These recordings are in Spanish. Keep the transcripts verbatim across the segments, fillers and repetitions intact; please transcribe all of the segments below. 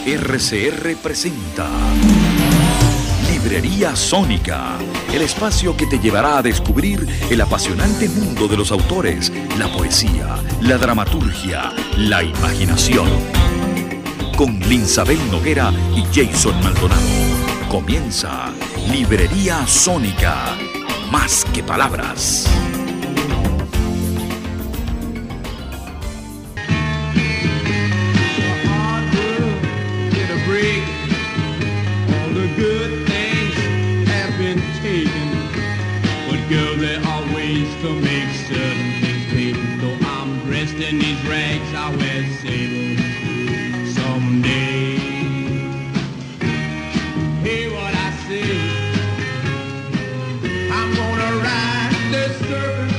R C R presenta Librería Sónica, el espacio que te llevará a descubrir el apasionante mundo de los autores, la poesía, la dramaturgia, la imaginación. Con Linsabel Noguera y Jason Maldonado. Comienza Librería Sónica, más que palabras. In these rags I wear sables someday. Hear what I say. I'm gonna ride this circus.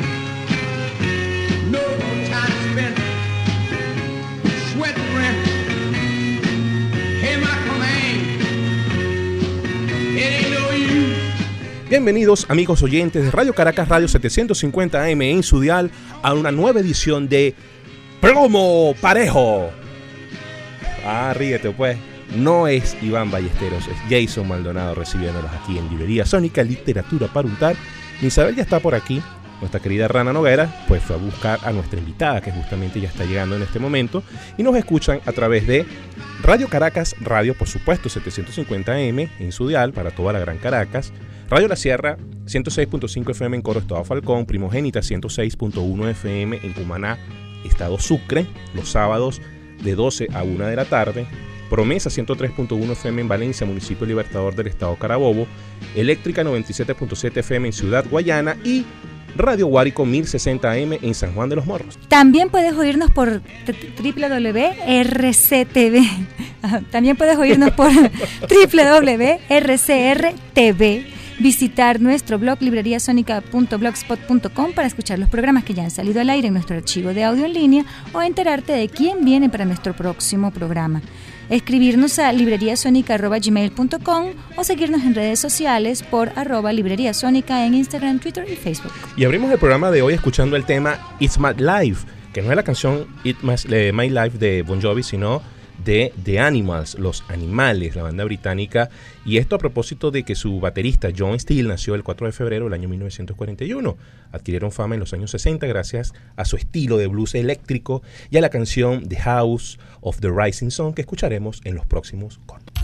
No more time spent sweating rent. Hear my command. It ain't no use. Bienvenidos amigos oyentes de Radio Caracas Radio setecientos cincuenta A M en su dial a una nueva edición de Promo Parejo. Ah, ríete pues. No es Iván Ballesteros, es Jason Maldonado recibiéndolos aquí en Librería Sónica, Literatura para Untar. Isabel ya está por aquí, nuestra querida Rana Noguera, pues fue a buscar a nuestra invitada que justamente ya está llegando en este momento y nos escuchan a través de Radio Caracas Radio, por supuesto, setecientos cincuenta A M en su dial para toda la Gran Caracas. Radio La Sierra, ciento seis punto cinco F M en Coro, Estado Falcón. Primogénita, ciento seis punto uno F M en Cumaná, Estado Sucre, los sábados de doce a una de la tarde. Promesa, ciento tres punto uno F M en Valencia, Municipio Libertador del Estado Carabobo. Eléctrica, noventa y siete punto siete F M en Ciudad Guayana. Y Radio Guárico, mil sesenta A M en San Juan de los Morros. También puedes oírnos por doble u doble u doble u punto R C T V. También puedes oírnos por doble u doble u doble u punto R C R T V. Visitar nuestro blog libreriasonica punto blogspot punto com para escuchar los programas que ya han salido al aire en nuestro archivo de audio en línea o enterarte de quién viene para nuestro próximo programa. Escribirnos a libreriasonica arroba gmail punto com o seguirnos en redes sociales por arroba libreriasonica en Instagram, Twitter y Facebook. Y abrimos el programa de hoy escuchando el tema It's My Life, que no es la canción It's My Life de Bon Jovi, sino de The Animals, Los Animales, la banda británica, y esto a propósito de que su baterista John Steele nació el cuatro de febrero del año mil novecientos cuarenta y uno. Adquirieron fama en los años sesenta gracias a su estilo de blues eléctrico y a la canción The House of the Rising Sun que escucharemos en los próximos cortos.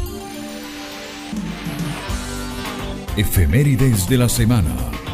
Efemérides de la semana.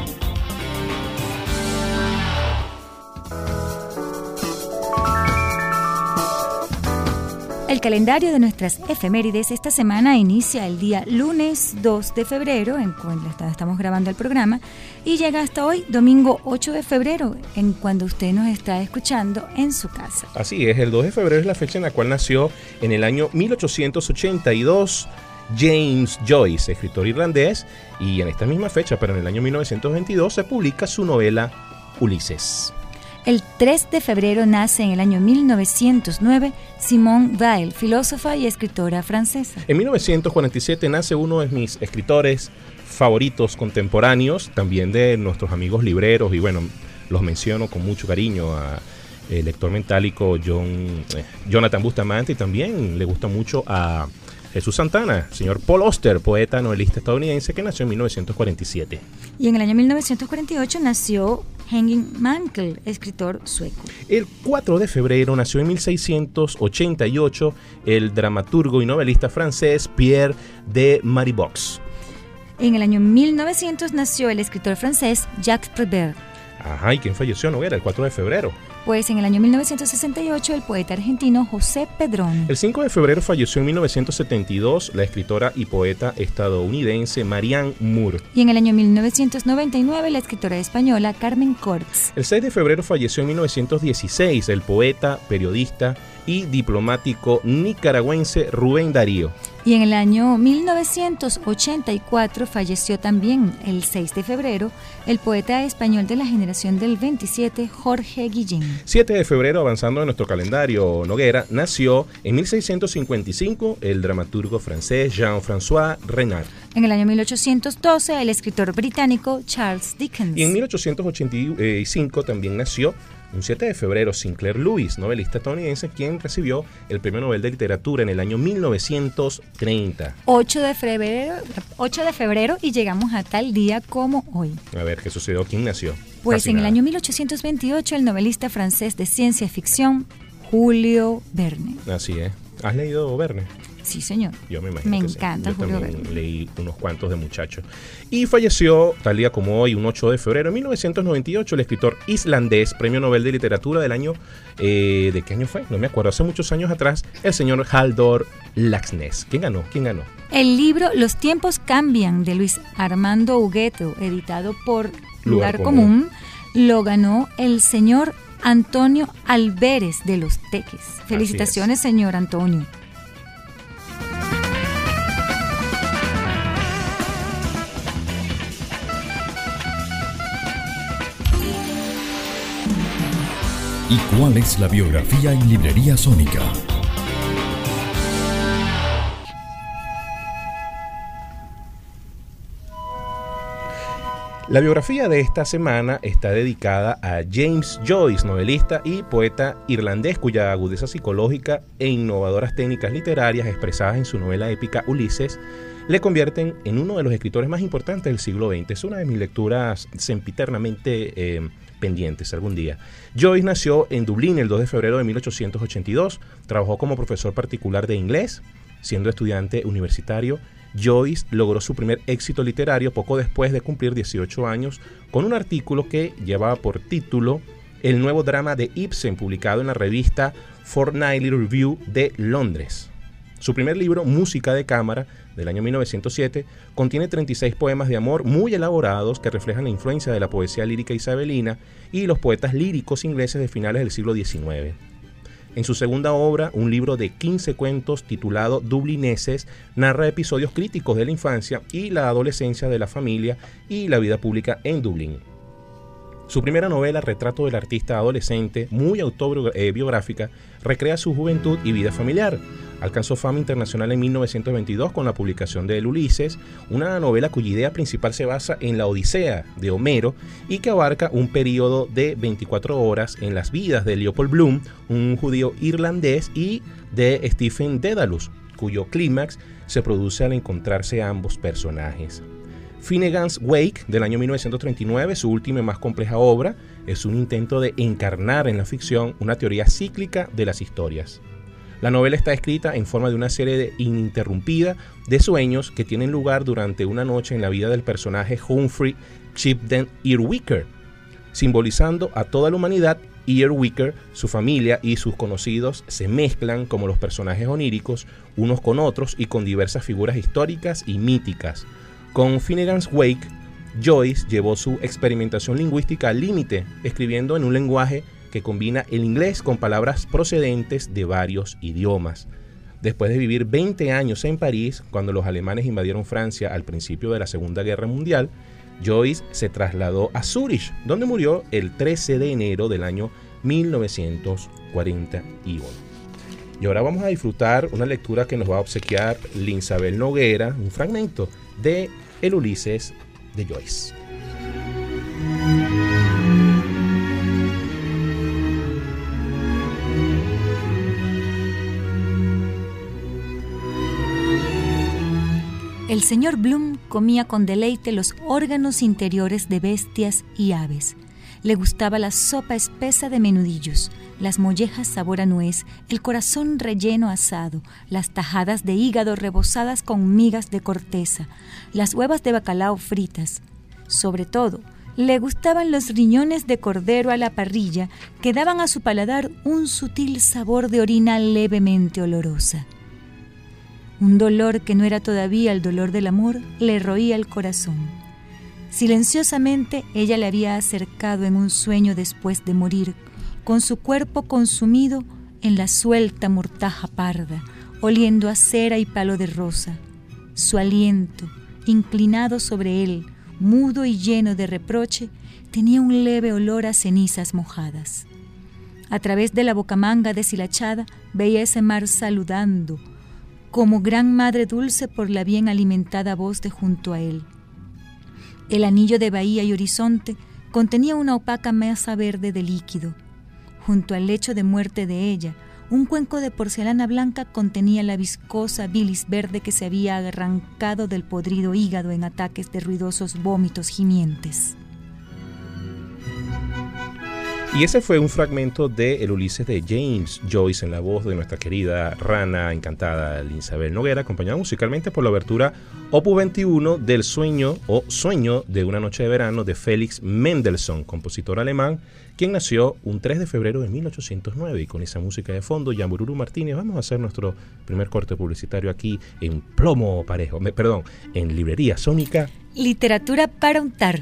El calendario de nuestras efemérides esta semana inicia el día lunes dos de febrero, en cuando estamos grabando el programa, y llega hasta hoy, domingo ocho de febrero, en cuando usted nos está escuchando en su casa. Así es, el dos de febrero es la fecha en la cual nació en el año mil ochocientos ochenta y dos James Joyce, escritor irlandés, y en esta misma fecha, pero en el año mil novecientos veintidós, se publica su novela Ulises. El tres de febrero nace en el año mil novecientos nueve Simone Weil, filósofa y escritora francesa. En mil novecientos cuarenta y siete nace uno de mis escritores favoritos contemporáneos, también de nuestros amigos libreros, y bueno, los menciono con mucho cariño a el lector mentálico John, eh, Jonathan Bustamante, y también le gusta mucho a Jesús Santana, señor Paul Auster, poeta novelista estadounidense que nació en mil novecientos cuarenta y siete. Y en el año mil novecientos cuarenta y ocho nació Henning Mankell, escritor sueco. El cuatro de febrero nació en mil seiscientos ochenta y ocho el dramaturgo y novelista francés Pierre de Maribox. En el año mil novecientos nació el escritor francés Jacques Prévert. Ajá, ¿y quién falleció, Noguera, el cuatro de febrero? Pues en el año mil novecientos sesenta y ocho el poeta argentino José Pedrón. El cinco de febrero falleció en mil novecientos setenta y dos la escritora y poeta estadounidense Marianne Moore. Y en el año mil novecientos noventa y nueve la escritora española Carmen Corts. El seis de febrero falleció en mil novecientos dieciséis el poeta, periodista y diplomático nicaragüense Rubén Darío. Y en el año mil novecientos ochenta y cuatro falleció también, el seis de febrero, el poeta español de la generación del veintisiete, Jorge Guillén. siete de febrero, avanzando en nuestro calendario, Noguera, nació en mil seiscientos cincuenta y cinco el dramaturgo francés Jean-François Renard. En el año mil ochocientos doce, el escritor británico Charles Dickens. Y en mil ochocientos ochenta y cinco también nació Un siete de febrero, Sinclair Lewis, novelista estadounidense, quien recibió el Premio Nobel de Literatura en el año mil novecientos treinta. ocho de febrero, ocho de febrero y llegamos a tal día como hoy. A ver, ¿qué sucedió? ¿Quién nació? Pues Casi en nada. el año mil ochocientos veintiocho, el novelista francés de ciencia ficción, Julio Verne. Así es. ¿Has leído Verne? Sí, señor. Yo me imagino Me que sí. encanta Yo Julio también Verne. leí unos cuantos de muchacho. Y falleció, tal día como hoy, un ocho de febrero de mil novecientos noventa y ocho, el escritor islandés, Premio Nobel de Literatura del año... Eh, ¿De qué año fue? No me acuerdo. Hace muchos años atrás, el señor Halldór Laxness. ¿Quién ganó? ¿Quién ganó? El libro Los tiempos cambian, de Luis Armando Hugueto, editado por Lugar, Lugar Común, lo ganó el señor Antonio Alberes de Los Teques. Felicitaciones, señor Antonio. ¿Y cuál es la biografía en Librería Sónica? La biografía de esta semana está dedicada a James Joyce, novelista y poeta irlandés, cuya agudeza psicológica e innovadoras técnicas literarias expresadas en su novela épica Ulises le convierten en uno de los escritores más importantes del siglo veinte. Es una de mis lecturas sempiternamente eh, pendientes algún día. Joyce nació en Dublín el dos de febrero de mil ochocientos ochenta y dos, trabajó como profesor particular de inglés, siendo estudiante universitario. Joyce logró su primer éxito literario poco después de cumplir dieciocho años con un artículo que llevaba por título El nuevo drama de Ibsen, publicado en la revista Fortnightly Review de Londres. Su primer libro, Música de cámara, del año mil novecientos siete, contiene treinta y seis poemas de amor muy elaborados que reflejan la influencia de la poesía lírica isabelina y los poetas líricos ingleses de finales del siglo diecinueve. En su segunda obra, un libro de quince cuentos titulado Dublineses, narra episodios críticos de la infancia y la adolescencia de la familia y la vida pública en Dublín. Su primera novela, Retrato del artista adolescente, muy autobiográfica, recrea su juventud y vida familiar. Alcanzó fama internacional en mil novecientos veintidós con la publicación de El Ulises, una novela cuya idea principal se basa en la Odisea de Homero y que abarca un periodo de veinticuatro horas en las vidas de Leopold Bloom, un judío irlandés, y de Stephen Dedalus, cuyo clímax se produce al encontrarse ambos personajes. Finnegan's Wake, del año mil novecientos treinta y nueve, su última y más compleja obra, es un intento de encarnar en la ficción una teoría cíclica de las historias. La novela está escrita en forma de una serie de ininterrumpida de sueños que tienen lugar durante una noche en la vida del personaje Humphrey Chipden Earwicker. Simbolizando a toda la humanidad, Earwicker, su familia y sus conocidos se mezclan como los personajes oníricos unos con otros y con diversas figuras históricas y míticas. Con Finnegan's Wake, Joyce llevó su experimentación lingüística al límite, escribiendo en un lenguaje que combina el inglés con palabras procedentes de varios idiomas. Después de vivir veinte años en París, cuando los alemanes invadieron Francia al principio de la Segunda Guerra Mundial, Joyce se trasladó a Zúrich, donde murió el trece de enero del año mil novecientos cuarenta y uno. Y ahora vamos a disfrutar una lectura que nos va a obsequiar Linsabel Noguera, un fragmento de El Ulises de Joyce. El señor Bloom comía con deleite los órganos interiores de bestias y aves. Le gustaba la sopa espesa de menudillos, las mollejas sabor a nuez, el corazón relleno asado, las tajadas de hígado rebozadas con migas de corteza, las huevas de bacalao fritas. Sobre todo, le gustaban los riñones de cordero a la parrilla que daban a su paladar un sutil sabor de orina levemente olorosa. Un dolor que no era todavía el dolor del amor le roía el corazón. Silenciosamente ella le había acercado en un sueño después de morir, con su cuerpo consumido en la suelta mortaja parda, oliendo a cera y palo de rosa. Su aliento, inclinado sobre él, mudo y lleno de reproche, tenía un leve olor a cenizas mojadas. A través de la bocamanga deshilachada veía ese mar saludando, como gran madre dulce por la bien alimentada voz de junto a él. El anillo de bahía y horizonte contenía una opaca masa verde de líquido. junto al lecho de muerte de ella. Un cuenco de porcelana blanca contenía la viscosa bilis verde que se había arrancado del podrido hígado en ataques de ruidosos vómitos gimientes. Y ese fue un fragmento de El Ulises de James Joyce en la voz de nuestra querida rana encantada Linsabel Noguera, acompañada musicalmente por la obertura Opus veintiuno del Sueño o Sueño de una noche de verano de Felix Mendelssohn, compositor alemán, quien nació un tres de febrero de mil ochocientos nueve. Y con esa música de fondo, Yambururu Martínez, vamos a hacer nuestro primer corte publicitario aquí en Plomo Parejo, me, perdón, en Librería Sónica. Literatura para untar.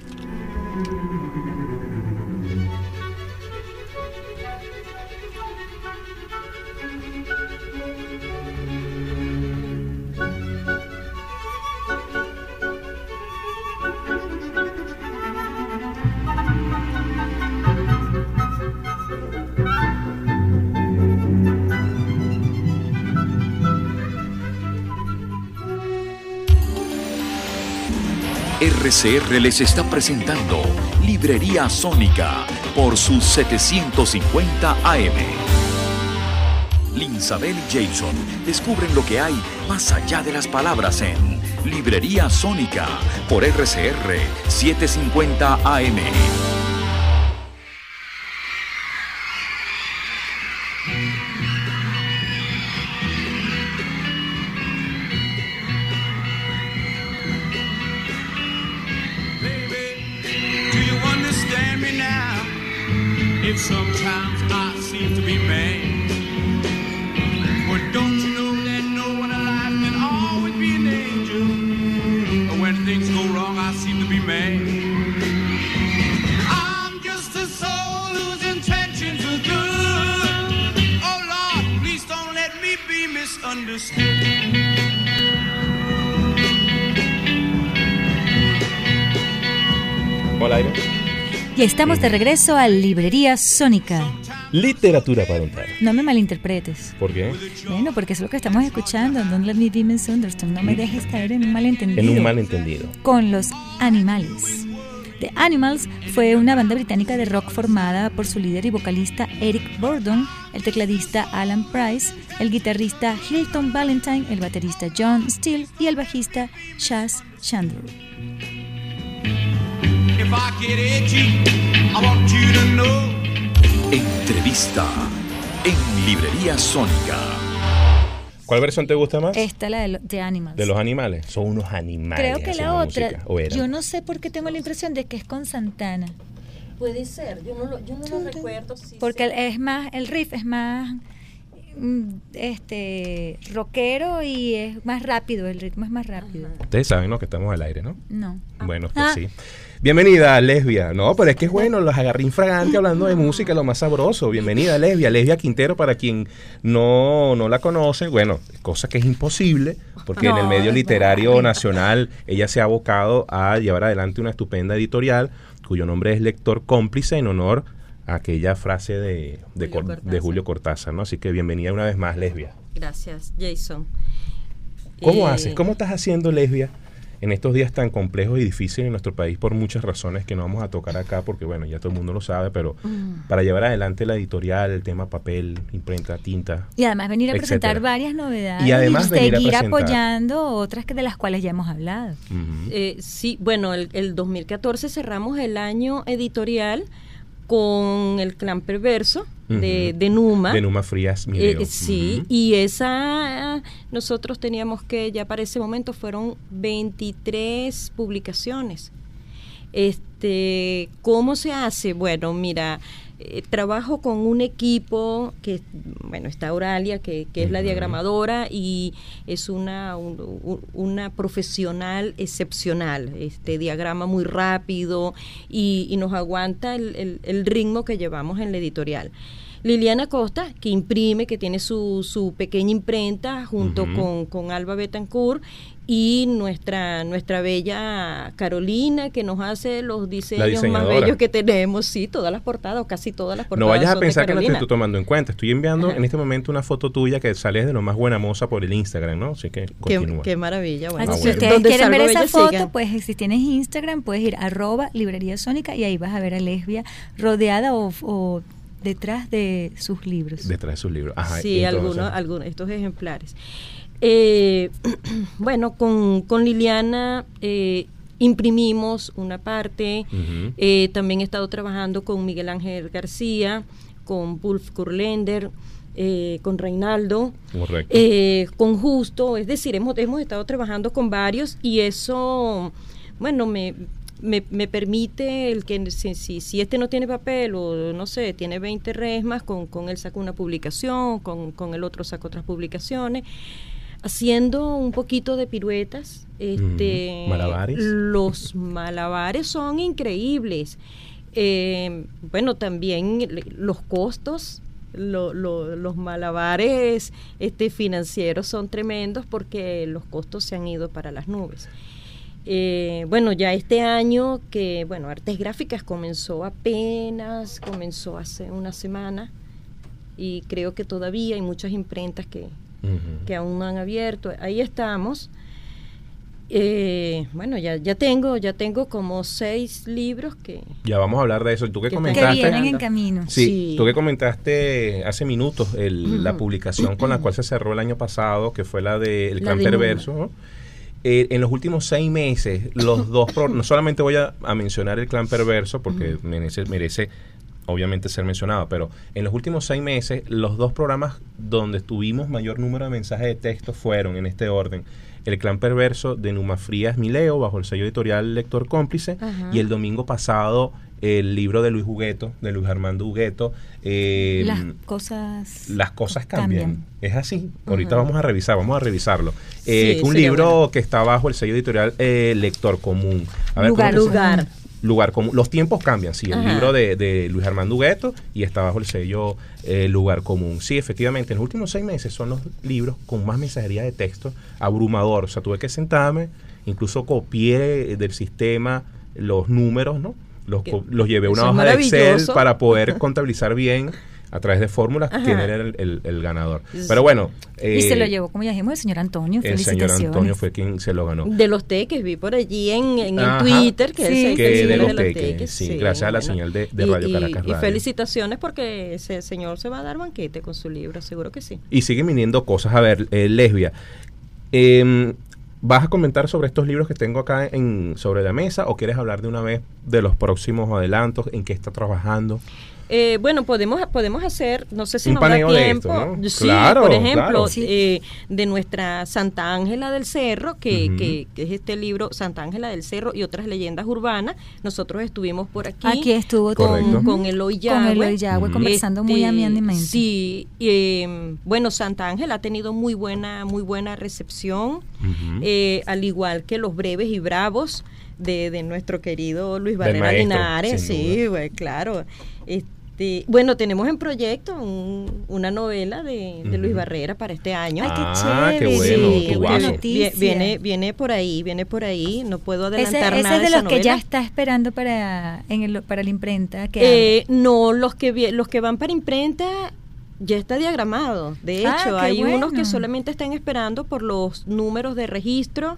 R C R les está presentando Librería Sónica por sus setecientos cincuenta A M. Linsabel y Jason descubren lo que hay más allá de las palabras en Librería Sónica por R C R setecientos cincuenta A M. If sometimes I seem to be mad, but don't you know that no one alive can always be an angel? But when things go wrong, I seem to be mad. I'm just a soul whose intentions are good. Oh Lord, please don't let me be misunderstood. Hola, Aire. Y estamos de regreso a Librería Sónica. Literatura para untar. No me malinterpretes. ¿Por qué? Bueno, porque es lo que estamos escuchando. Don't let me be misunderstood. No me dejes caer en un malentendido. En un malentendido. Con los Animals. The Animals fue una banda británica de rock formada por su líder y vocalista Eric Burdon, el tecladista Alan Price, el guitarrista Hilton Valentine, el baterista John Steele y el bajista Chas Chandler. If I get itchy, I want you to know. Entrevista en Librería Sónica. ¿Cuál versión te gusta más? Esta, la de, lo, de Animals. De los animales. Son unos animales. Creo que la otra, música, ¿o era? yo no sé por qué tengo la impresión de que es con Santana. Puede ser, yo no lo, yo no lo recuerdo. Sí, porque sí. es más, el riff es más este rockero y es más rápido, el ritmo es más rápido. Ajá. Ustedes saben, ¿no? Que estamos al aire, ¿no? No. Bueno, pues Ah. sí. Bienvenida, Lesbia. No, pero es que es bueno, los agarré infragante hablando de música, lo más sabroso. Bienvenida, Lesbia. Lesbia Quintero, para quien no, no la conoce, bueno, cosa que es imposible, porque No, en el medio es literario verdad. nacional ella se ha abocado a llevar adelante una estupenda editorial, cuyo nombre es Lector Cómplice, en honor a aquella frase de, de, Julio Cor- Cortázar. de Julio Cortázar, ¿no? Así que bienvenida una vez más, Lesbia. Gracias, Jason. ¿Cómo Eh, haces? ¿Cómo estás haciendo, Lesbia, en estos días tan complejos y difíciles en nuestro país por muchas razones que no vamos a tocar acá porque, bueno, ya todo el mundo lo sabe, pero Mm. para llevar adelante la editorial, el tema papel, imprenta, tinta? Y además venir a presentar etcétera. varias novedades Y además venir a seguir presentar. apoyando otras que de las cuales ya hemos hablado. Ujú. Eh, sí, bueno, el, el dos mil catorce cerramos el año editorial con El Clan Perverso de, Ujú. de Numa. De Numa Frías Eh, Mireo. sí, Ujú. y esa nosotros teníamos que, ya para ese momento fueron veintitrés publicaciones. Este, ¿cómo se hace? Bueno, mira, eh, trabajo con un equipo que, bueno, está Auralia, que, que es la Ujú. diagramadora y es una, un- un- una profesional excepcional, este diagrama muy rápido y, y nos aguanta el, el- el ritmo que llevamos en la editorial. Liliana Costa, que imprime, que tiene su, su pequeña imprenta junto Ujú. con, con Alba Betancourt, y nuestra nuestra bella Carolina, que nos hace los diseños más diseñadora. bellos que tenemos, sí, todas las portadas, o casi todas las No portadas vayas a son de pensar que no te Carolina. estoy tomando en cuenta. Estoy enviando Ajá. en este momento una foto tuya que sales de lo más buena moza por el Instagram, ¿no? Así que Qué, continúa. qué maravilla. Bueno, Así Ah, que bueno. si ustedes donde quieren ver salgo esa bella, foto, sigan. pues si tienes Instagram, puedes ir arroba librería sónica y ahí vas a ver a Lesbia rodeada o, o detrás de sus libros. Detrás de sus libros. Ajá, Sí, entonces, algunos, algunos, estos ejemplares. Eh, bueno, con, con Liliana eh, imprimimos una parte, uh-huh. eh, también he estado trabajando con Miguel Ángel García, con Wolf Kurländer, eh, con Reinaldo, Correcto. eh, con Justo, es decir, hemos, hemos estado trabajando con varios y eso, bueno, me... Me, me permite el que si, si, si este no tiene papel o no sé, tiene veinte resmas, con, con él saco una publicación, con, con el otro saco otras publicaciones, haciendo un poquito de piruetas. Este, Mm, malabares. Los malabares son increíbles. Eh, bueno, también los costos, lo, lo, los malabares este, financieros son tremendos porque los costos se han ido para las nubes. Eh, bueno, ya este año que, bueno, Artes Gráficas comenzó apenas, comenzó hace una semana y creo que todavía hay muchas imprentas que, uh-huh. que aún no han abierto. Ahí estamos. Eh, bueno, ya, ya tengo, ya tengo como seis libros que... Ya vamos a hablar de eso. ¿Tú qué Que comentaste? Que vienen en camino. Sí, Sí. tú que comentaste hace minutos el, Ujú. la publicación con la cual se cerró el año pasado, que fue la de El La Clan de Perverso, ¿no? Eh, en los últimos seis meses, los dos, pro- no solamente voy a, a mencionar El Clan Perverso, porque Ujú. merece, merece obviamente ser mencionado, pero en los últimos seis meses, los dos programas donde tuvimos mayor número de mensajes de texto fueron, en este orden, El Clan Perverso de Numa Frías Mileo, bajo el sello editorial Lector Cómplice, Ajá. y el domingo pasado, el libro de Luis Hugueto, de Luis Armando Hugueto, eh, Las cosas las cosas cambian. cambian. Es así. Ahorita Ajá. vamos a revisar, vamos a revisarlo. Eh, Sí, un sería libro bueno. que está bajo el sello editorial eh, Lector Común. A Lugar, ¿cómo que se- Lugar. Lugar Común. Los tiempos cambian, sí. El Ajá. libro de, de Luis Armando Hugueto y está bajo el sello eh, Lugar Común. Sí, efectivamente, en los últimos seis meses son los libros con más mensajería de texto abrumador. O sea, tuve que sentarme, incluso copié del sistema los números, ¿no? Los, Que- co- los llevé a una eso es hoja de Excel maravilloso. para poder contabilizar bien a través de fórmulas Ajá. quién era el, el- el ganador. Pero bueno, Y se lo eh, llevó, como ya dijimos, el señor Antonio. el señor Felicitaciones. Antonio fue quien se lo ganó. De los teques, vi por allí en, en el Ajá. Twitter que Sí. él se Que hizo de de los los teques, teques. sí, gracias a la señal de- de Radio y, Caracas y Radio. felicitaciones porque ese señor se va a dar banquete con su libro, seguro que sí. Y siguen viniendo cosas. A ver, eh, Lesbia, eh, ¿vas a comentar sobre estos libros que tengo acá en sobre la mesa o quieres hablar de una vez de los próximos adelantos, en qué está trabajando? Eh, bueno, podemos podemos hacer, no sé si Un nos da paneo de tiempo. esto, ¿no? Sí, Claro, por ejemplo, claro. Sí. eh, de nuestra Santa Ángela del Cerro, que, Ujú. que, que es este libro, Santa Ángela del Cerro y otras leyendas urbanas. Nosotros estuvimos por aquí. Aquí estuvo Correcto. con, Ujú. con Eloy Con Yagüe. Eloy Yagüe, Ujú. conversando muy Este, amenamente. Sí, eh, bueno, Santa Ángela ha tenido muy buena, muy buena recepción, Ujú. eh, al igual que Los Breves y Bravos de, de nuestro querido Luis Del Barrera maestro, Linares, sin sí, duda. güey, claro. Este, bueno, tenemos en proyecto un- una novela de, de Luis Ujú. Barrera para este año. Ay, qué Ah, qué chévere. bueno, Sí, tu qué buena guaso. vi- noticia. viene, viene por ahí, viene por ahí, no puedo Ese, adelantar ese nada es de esa los que ya novela. está esperando para, en el, para la imprenta. Que Eh, no, los que vi- los que van para imprenta ya está diagramado. De Ah, hecho, qué hay unos que bueno. solamente están esperando por los números de registro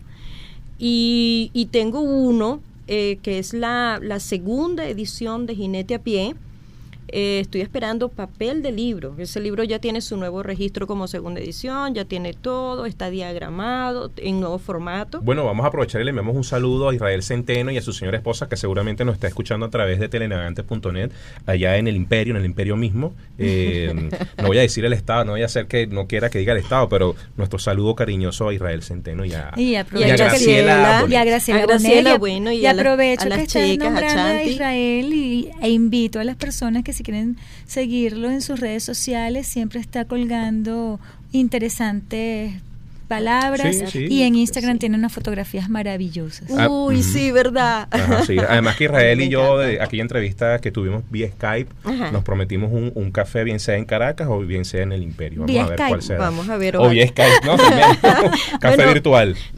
y, y tengo uno eh, que es la, la segunda edición de Jinete a Pie. Eh, estoy esperando papel de libro. Ese libro ya tiene su nuevo registro como segunda edición, ya tiene todo, está diagramado en nuevo formato. Bueno, vamos a aprovechar y le enviamos un saludo a Israel Centeno y a su señora esposa, que seguramente nos está escuchando a través de telenavegantes punto net, allá en el Imperio, en el Imperio mismo. Eh, no voy a decir el Estado, no voy a hacer que no quiera que diga el Estado, pero nuestro saludo cariñoso a Israel Centeno y a, Y Y a aprovecho que- Graciela y a Graciela, a Graciela Bonet, Bueno y y a la- aprovecho a las que estás chicas, a nombrando a, Chanti. Israel y, e invito a las personas que si quieren seguirlo en sus redes sociales, siempre está colgando interesantes palabras Sí, sí. y en Instagram Sí. tiene unas fotografías maravillosas. Ah, Uy, ujú. sí, verdad. Ajá, sí. Además que Israel Me y yo, encanta. de aquella entrevista que tuvimos vía Skype, Ajá. nos prometimos un, un café, bien sea en Caracas o bien sea en el Imperio. Vamos Vía a ver Skype. cuál será. Vamos a ver, O ojalá. vía Skype, ¿no? También. Café Bueno, virtual.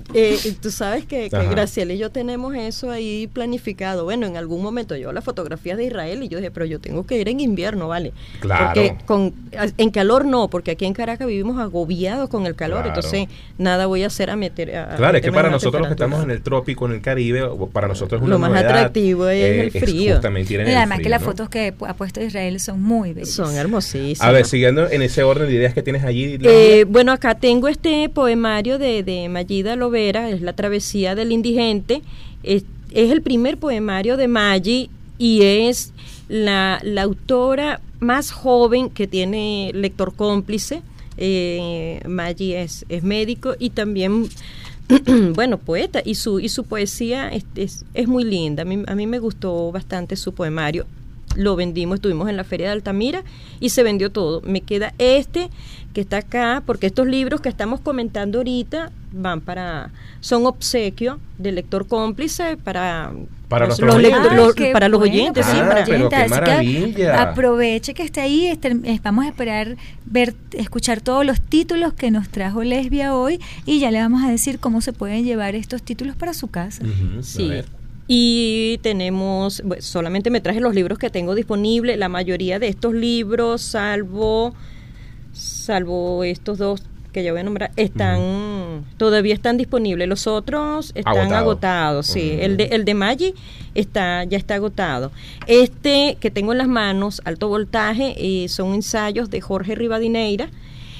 Eh, y tú sabes que, que Ajá. Graciela y yo tenemos eso ahí planificado. Bueno, en algún momento yo las fotografías de Israel y yo dije, pero yo tengo que ir en invierno, ¿vale? Claro. Porque con, en calor no, porque aquí en Caracas vivimos agobiados con el calor, Claro. entonces nada voy a hacer a meter a, Claro, es que meterme para en una nosotros los que estamos en temperatura. el trópico, en el Caribe, o para nosotros es una Lo más novedad, atractivo es el frío. justamente ir en Y el además frío, que las ¿no? fotos que ha puesto Israel son muy bellas. Son hermosísimas. A ver, siguiendo en ese orden de ideas que tienes allí. Eh, bueno, acá tengo este poemario de, de Mayida Lovera, es La travesía del indigente. Es, es el primer poemario de Maggi y es la, la autora más joven que tiene lector cómplice. Eh, Maggi es, es médico y también, bueno, poeta, y su, y su poesía es, es, es muy linda. A mí, a mí me gustó bastante su poemario. Lo vendimos, estuvimos en la feria de Altamira y se vendió todo. Me queda este que está acá, porque estos libros que estamos comentando ahorita van para, son obsequio del lector cómplice para Para los, nuestros los oyentes. lectores, los- qué para los bueno, oyentes, Ah, sí, para, pero qué Así que maravilla. aproveche que esté ahí. este- eh, vamos a esperar ver, escuchar todos los títulos que nos trajo Lesbia hoy y ya le vamos a decir cómo se pueden llevar estos títulos para su casa. Ujú, a sí. ver. Y tenemos, bueno, solamente me traje los libros que tengo disponibles. La mayoría de estos libros, salvo, salvo estos dos que yo voy a nombrar, están, todavía están disponibles. Los otros están Agotado. agotados, sí. Ujú. El de, el de Maggi está, ya está agotado. Este que tengo en las manos, Alto Voltaje, eh, son ensayos de Jorge Rivadineira.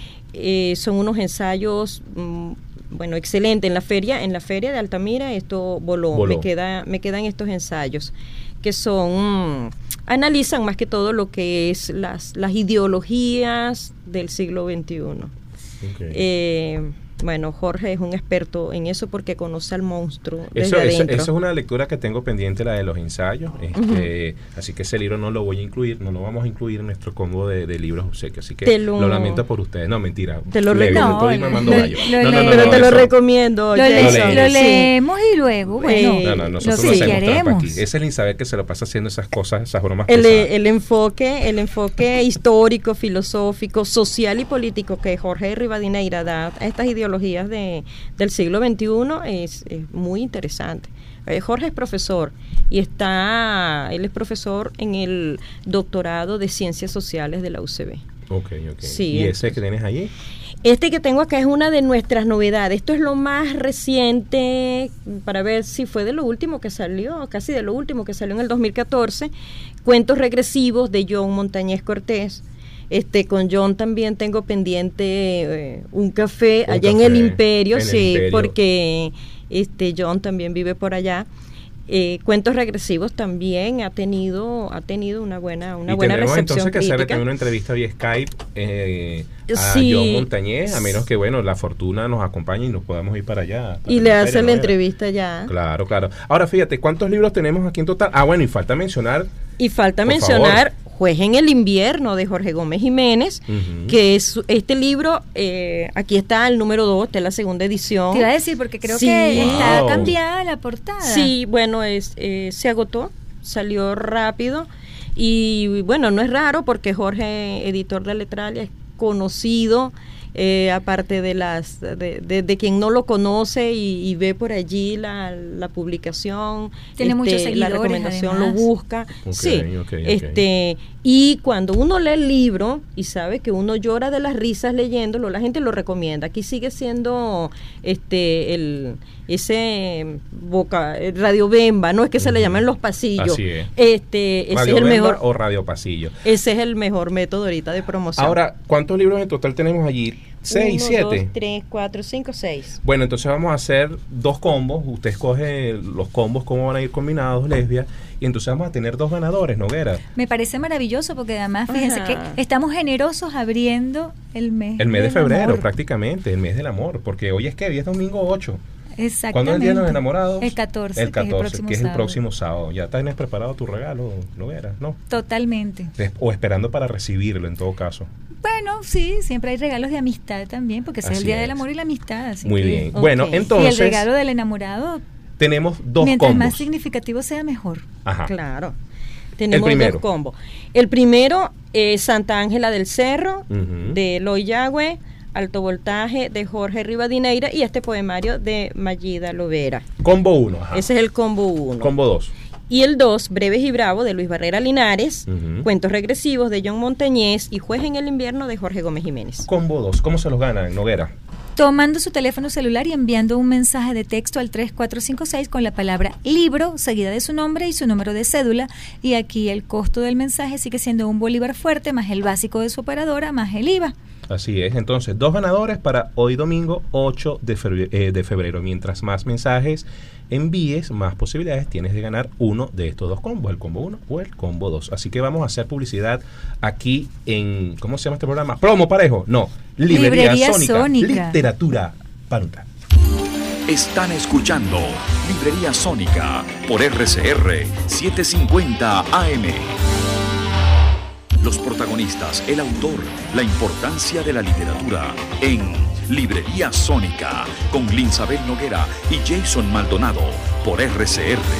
Eh, son unos ensayos, mm, bueno, excelente. En la feria, en la feria de Altamira esto voló. Voló. Me queda, me quedan estos ensayos que son mm, analizan más que todo lo que es las las ideologías del siglo veintiuno. Ok. Eh, bueno, Jorge es un experto en eso porque conoce al monstruo desde Eso, eso, adentro. eso es una lectura que tengo pendiente, la de los ensayos. Este, Así que ese libro no lo voy a incluir, no lo vamos a incluir en nuestro combo de, de libros obsequios. Así que Te lo, lo- lamento por ustedes. No, mentira. Te lo Le- recomiendo. estoy No, mamando lo- gallo. lo No, no, no, leí. Pero no, te lo eso- recomiendo. Lo, Jason. le- leí. lo Sí. leemos y luego, bueno, Eh, No, no, lo nosotros no hacemos trampa sellaremos. aquí. Es el Isabel que se lo pasa haciendo esas cosas, esas bromas El, pesadas. el enfoque, el enfoque histórico, filosófico, social y político que Jorge Rivadineira da a estas ideologías de, del siglo veintiuno es, es muy interesante. Eh, Jorge es profesor y está, él es profesor en el doctorado de Ciencias Sociales de la U C B. Ok, ok. Sí, ¿Y ese entonces- que tienes allí? Este que tengo acá es una de nuestras novedades. Esto es lo más reciente, para ver si fue de lo último que salió, casi de lo último que salió en el dos mil catorce. Cuentos regresivos de John Montañez Cortés. Este, con John también tengo pendiente eh, un café Un allá en café el Imperio, en el sí, Imperio. porque este John también vive por allá. Eh, cuentos regresivos también ha tenido ha tenido una buena una y buena tenemos recepción entonces que hacerle crítica. también una entrevista vía Skype eh, a Sí. John Montañez, a menos que, bueno, la fortuna nos acompañe y nos podamos ir para allá. para Y el le Imperio, hace ¿no? la entrevista ya. Claro, claro. Ahora, fíjate, ¿cuántos libros tenemos aquí en total? Ah, bueno, y falta mencionar... Y falta Por mencionar Juez en el invierno de Jorge Gómez Jiménez, Ujú. que es este libro, eh, aquí está el número dos, esta es la segunda edición. Te iba a decir, porque creo Sí. que está Wow. cambiada la portada. Sí, bueno, es, eh, se agotó, salió rápido y bueno, no es raro porque Jorge, editor de Letralia, es conocido, eh, aparte de las de, de- de quien no lo conoce y, y ve por allí la, la publicación, Tiene muchos la seguidores, recomendación además. lo busca, Ok, sí, ok, ok. este y cuando uno lee el libro y sabe que uno llora de las risas leyéndolo, la gente lo recomienda. Aquí sigue siendo este el ese boca eh, Radio Bemba, no es que se le llaman los pasillos. Así es. Este ese Radio es el Bemba mejor o Radio Pasillo. ese es el mejor método ahorita de promoción. Ahora, ¿cuántos libros en total tenemos allí? ¿Seis, Uno, siete? dos, tres, cuatro, cinco, seis. Bueno, entonces vamos a hacer dos combos. Usted escoge los combos, cómo van a ir combinados, Lesbia. Y entonces vamos a tener dos ganadores, Noguera. Me parece maravilloso porque además, fíjense Ajá. que estamos generosos abriendo el mes. El mes de del febrero, amor. prácticamente, el mes del amor. Porque hoy es que hoy es domingo ocho. Exactamente. ¿Cuándo es el Día de los Enamorados? El catorce. El catorce, que es el próximo que es el sábado. próximo sábado. ¿Ya tienes preparado tu regalo, Noguera? ¿No? Totalmente. Des- O esperando para recibirlo, en todo caso. Bueno, sí, siempre hay regalos de amistad también, porque ese es Así el Día es. del amor y la amistad. Así Muy que- bien. ok. Bueno, Y el Y el entonces regalo del enamorado, tenemos dos mientras combos. más significativo sea, mejor. Ajá. Claro. Tenemos primero. dos combos. El primero es Santa Ángela del Cerro, Ujú. de Eloy Yagüe, Alto Voltaje de Jorge Rivadeneira y este poemario de Mayida Lovera. Combo uno. Ese es el combo uno. Combo dos. Y el dos, Breves y Bravo, de Luis Barrera Linares, uh-huh. Cuentos regresivos, de John Montañez, y Juez en el invierno, de Jorge Gómez Jiménez. Combo dos. ¿Cómo se los gana, Noguera? Tomando su teléfono celular y enviando un mensaje de texto al tres cuatro cinco seis con la palabra libro, seguida de su nombre y su número de cédula. Y aquí el costo del mensaje sigue siendo un bolívar fuerte, más el básico de su operadora, más el I V A. Así es, entonces dos ganadores para hoy domingo ocho de febrero, eh, de febrero. Mientras más mensajes envíes, más posibilidades tienes de ganar uno de estos dos combos, el combo uno o el combo dos. Así que vamos a hacer publicidad aquí en, ¿cómo se llama este programa? Promo Parejo, no, Librería, Librería Sónica, Sónica, literatura para untar. Están escuchando Librería Sónica por R C R setecientos cincuenta A M. Los protagonistas, el autor, la importancia de la literatura en Librería Sónica con Linsabel Noguera y Jason Maldonado por R C R.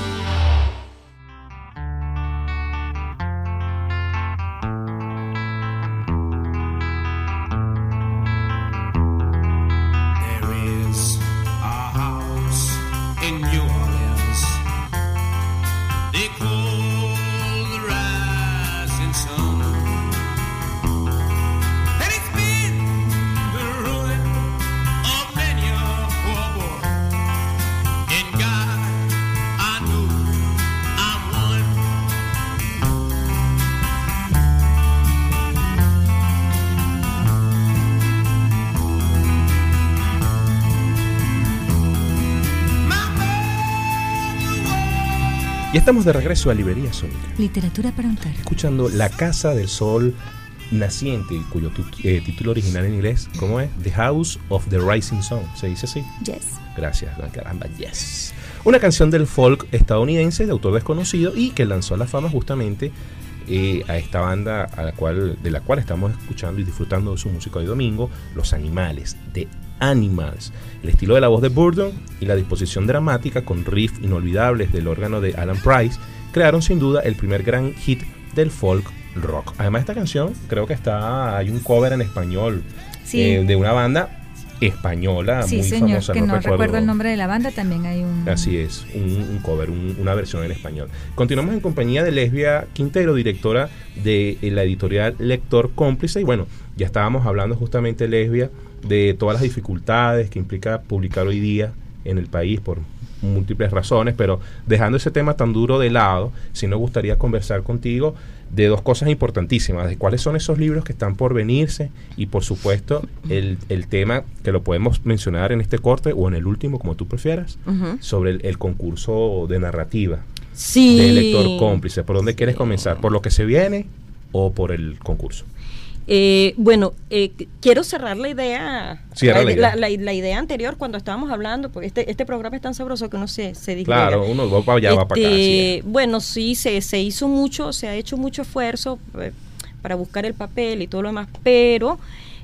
Y estamos de regreso a Librería Sónica. Literatura para untar. Escuchando La Casa del Sol Naciente, cuyo tu, eh, título original en inglés, ¿cómo es? The House of the Rising Sun. ¿Se dice así? Yes. Gracias, caramba, yes. Una canción del folk estadounidense de autor desconocido y que lanzó a la fama justamente eh, a esta banda a la cual, de la cual estamos escuchando y disfrutando de su música hoy domingo, Los Animales, de Animals. El estilo de la voz de Burton y la disposición dramática con riffs inolvidables del órgano de Alan Price crearon sin duda el primer gran hit del folk rock. Además, esta canción creo que está, hay un cover en español, sí, eh, de una banda española, sí, muy señor, famosa. Que no, no recuerdo, recuerdo el nombre de la banda, también hay un... Así es, un, un cover, un, una versión en español. Continuamos en compañía de Lesbia Quintero, directora de la editorial Lector Cómplice. Y bueno, ya estábamos hablando justamente, Lesbia, de todas las dificultades que implica publicar hoy día en el país por múltiples razones, pero dejando ese tema tan duro de lado, sí nos gustaría conversar contigo de dos cosas importantísimas, de cuáles son esos libros que están por venirse y por supuesto el, el tema que lo podemos mencionar en este corte o en el último, como tú prefieras, uh-huh, sobre el, el concurso de narrativa, sí, de Lector Cómplice. ¿Por dónde sí. quieres comenzar? ¿Por lo que se viene o por el concurso? Eh, bueno, eh, quiero cerrar la idea, Cierra la, la, idea. La, la, la idea anterior cuando estábamos hablando, porque este, este programa es tan sabroso que uno se, se digrega. Claro, uno va para allá, este, va para acá. Sí. Bueno, sí, se, se hizo mucho, se ha hecho mucho esfuerzo eh, para buscar el papel y todo lo demás, pero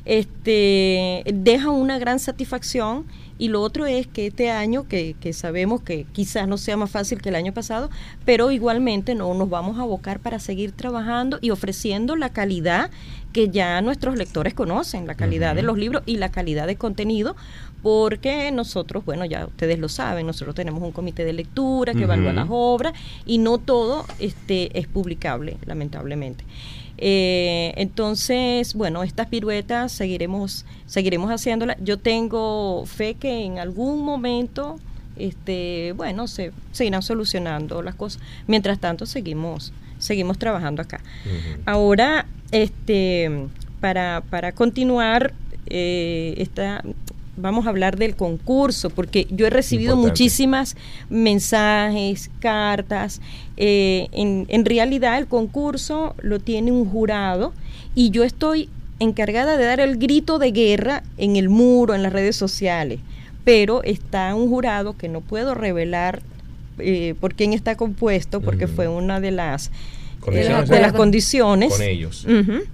este deja una gran satisfacción. Y lo otro es que este año, que, que sabemos que quizás no sea más fácil que el año pasado, pero igualmente no nos vamos a abocar para seguir trabajando y ofreciendo la calidad que ya nuestros lectores conocen, la calidad uh-huh. de los libros y la calidad de contenido, porque nosotros, bueno, ya ustedes lo saben, nosotros tenemos un comité de lectura que uh-huh. evalúa las obras y no todo este es publicable, lamentablemente. Eh, entonces, bueno, estas piruetas seguiremos seguiremos haciéndolas. Yo tengo fe que en algún momento, este, bueno, se seguirán solucionando las cosas. Mientras tanto, seguimos seguimos trabajando acá. Uh-huh. Ahora, este, para para continuar, eh, esta vamos a hablar del concurso, porque yo he recibido Importante. muchísimas mensajes, cartas. Eh, en, en realidad el concurso lo tiene un jurado y yo estoy encargada de dar el grito de guerra en el muro, en las redes sociales, pero está un jurado que no puedo revelar eh, por quién está compuesto, porque uh-huh. fue una de las, de, la, de las condiciones. Con ellos. Uh-huh.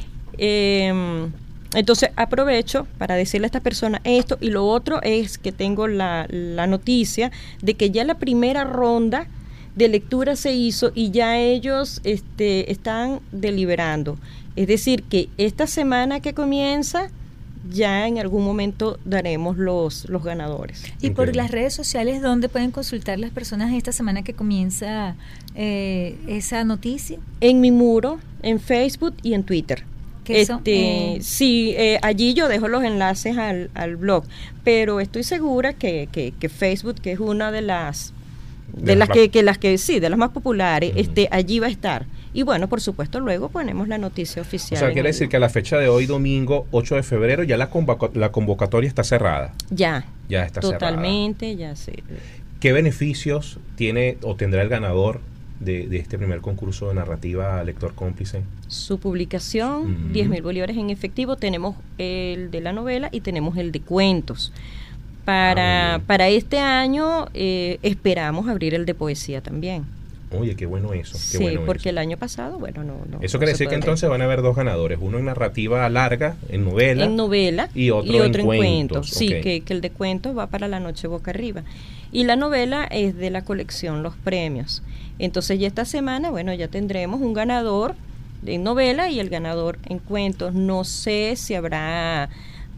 Eh, Entonces aprovecho para decirle a esta persona esto, y lo otro es que tengo la, la noticia de que ya la primera ronda de lectura se hizo y ya ellos este, están deliberando. Es decir, que esta semana que comienza ya en algún momento daremos los, los ganadores. Y por Ok. las redes sociales, ¿dónde pueden consultar las personas esta semana que comienza eh, esa noticia? En mi muro, en Facebook y en Twitter. ¿Qué son? Este, Eh, sí, eh, allí yo dejo los enlaces al, al blog, pero estoy segura que, que, que Facebook, que es una de las de, De las las que, más- que las que sí, de las más populares, Ujú. este, allí va a estar. Y bueno, por supuesto, luego ponemos la noticia O oficial. sea, en quiere el- decir que a la fecha de hoy, domingo ocho de febrero, ya la, convoca- la convocatoria está cerrada. ya, Ya está cerrada. totalmente, ya sé. ¿Qué beneficios tiene o tendrá el ganador de, de este primer concurso de narrativa lector cómplice? Su publicación, Ujú. diez mil bolívares en efectivo, tenemos el de la novela y tenemos el de cuentos. Ah, Para, muy bien. para este año eh, esperamos abrir el de poesía también. Oye, qué bueno eso. Qué Sí, bueno porque eso. el año pasado, bueno, no. no Eso no quiere se decir que puede entonces van a haber dos ganadores, uno en narrativa larga, en novela. en novela y otro en cuentos, Sí, ok. que, que el de cuentos va para la noche boca arriba. Y la novela es de la colección Los Premios. Entonces ya esta semana, bueno, ya tendremos un ganador en novela y el ganador en cuentos. No sé si habrá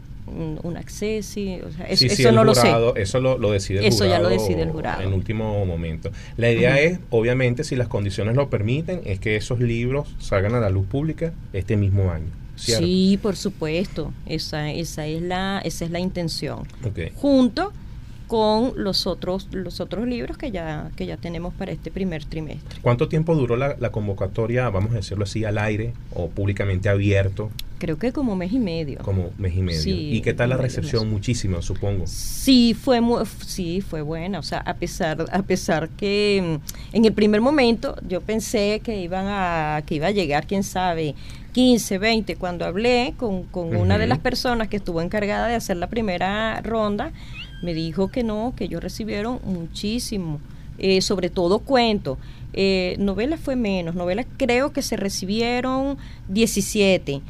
un, un acceso, o sea, eso, Sí, sí, eso el no lo sé. jurado, Eso lo, lo decide el Eso ya jurado lo decide el jurado. en último momento. La idea Ujú. es, obviamente, si las condiciones lo permiten, es que esos libros salgan a la luz pública este mismo año, ¿cierto? Sí, por supuesto. Esa, esa es la, esa es la intención. Ok. Junto con los otros, los otros libros que ya, que ya tenemos para este primer trimestre. ¿Cuánto tiempo duró la, la convocatoria, vamos a decirlo así, al aire o públicamente abierto, Creo que como mes y medio. como mes y medio? Sí, ¿Y qué tal la medio recepción? mes. Muchísimo, supongo. Sí, fue mu- sí, fue buena, o sea, a pesar a pesar que mm, en el primer momento yo pensé que iban a que iba a llegar, quién sabe, quince, veinte, cuando hablé con, con una de Ujú. las personas que estuvo encargada de hacer la primera ronda, me dijo que no, que ellos recibieron muchísimo, eh, sobre todo cuentos. Eh, novelas fue menos, novelas creo que se recibieron diecisiete.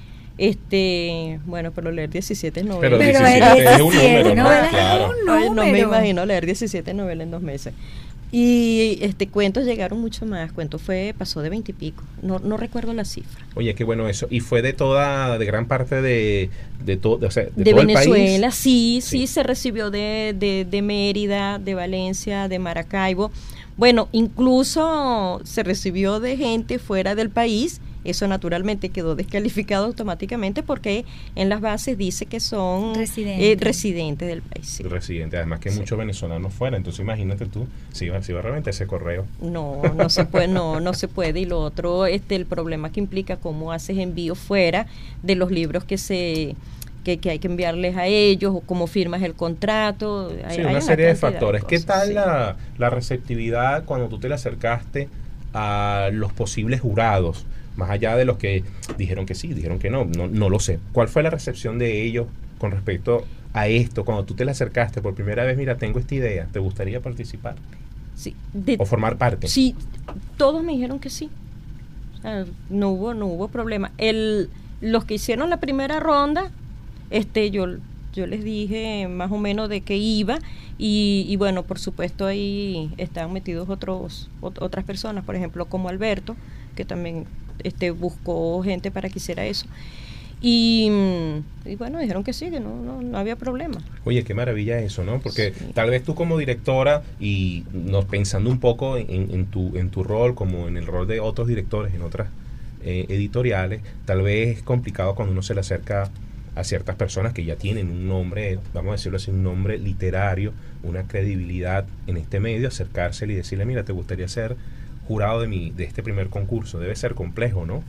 Este, bueno, pero leer diecisiete novelas. Pero Pero diecisiete es es un número, ¿no? novelas, Claro. es un Ay, no me número. imagino leer diecisiete novelas en dos meses. Y este cuentos llegaron mucho más. Cuentos fue, pasó de veinte y pico. No, no recuerdo la cifra. Oye, qué bueno eso. ¿Y fue de toda, de gran parte de, de, to- de, o sea, de De todo el Venezuela, país? sí, Sí. sí, se recibió de, de, de Mérida, de Valencia, de Maracaibo. Bueno, incluso se recibió de gente fuera del país. Eso naturalmente quedó descalificado automáticamente porque en las bases dice que son Residentes. eh, residentes del país. Sí. Residente, además que hay Sí. muchos venezolanos fuera, entonces imagínate tú, si iba, si iba realmente ese correo. No, no se puede, no, no se puede. Y lo otro, este, el problema que implica cómo haces envío fuera de los libros que se que, que hay que enviarles a ellos o cómo firmas el contrato. Hay, Sí, hay una serie de cantidad factores. ¿Qué cosas, tal sí. la, la receptividad cuando tú te le acercaste a los posibles jurados? Más allá de los que dijeron que sí, dijeron que no, no, no lo sé. ¿Cuál fue la recepción de ellos con respecto a esto? Cuando tú te le acercaste por primera vez, mira, tengo esta idea, ¿te gustaría participar Sí, de- o formar parte? sí, todos me dijeron que sí. O sea, no hubo, no hubo problema. El, los que hicieron la primera ronda, este, yo, yo les dije más o menos de qué iba y, y bueno, por supuesto ahí estaban metidos otros, ot- otras personas, por ejemplo, como Alberto, que también este, buscó gente para que hiciera eso. Y, mm, y bueno, dijeron que sí, que no, no, no había problema. Oye, qué maravilla eso, ¿no? Porque Sí. tal vez tú como directora y nos pensando un poco en, en tu, en tu rol, como en el rol de otros directores en otras eh, editoriales, tal vez es complicado cuando uno se le acerca a ciertas personas que ya tienen un nombre, vamos a decirlo así, un nombre literario, una credibilidad en este medio, acercársele y decirle, mira, te gustaría ser jurado de mi de este primer concurso. Debe ser complejo, ¿no?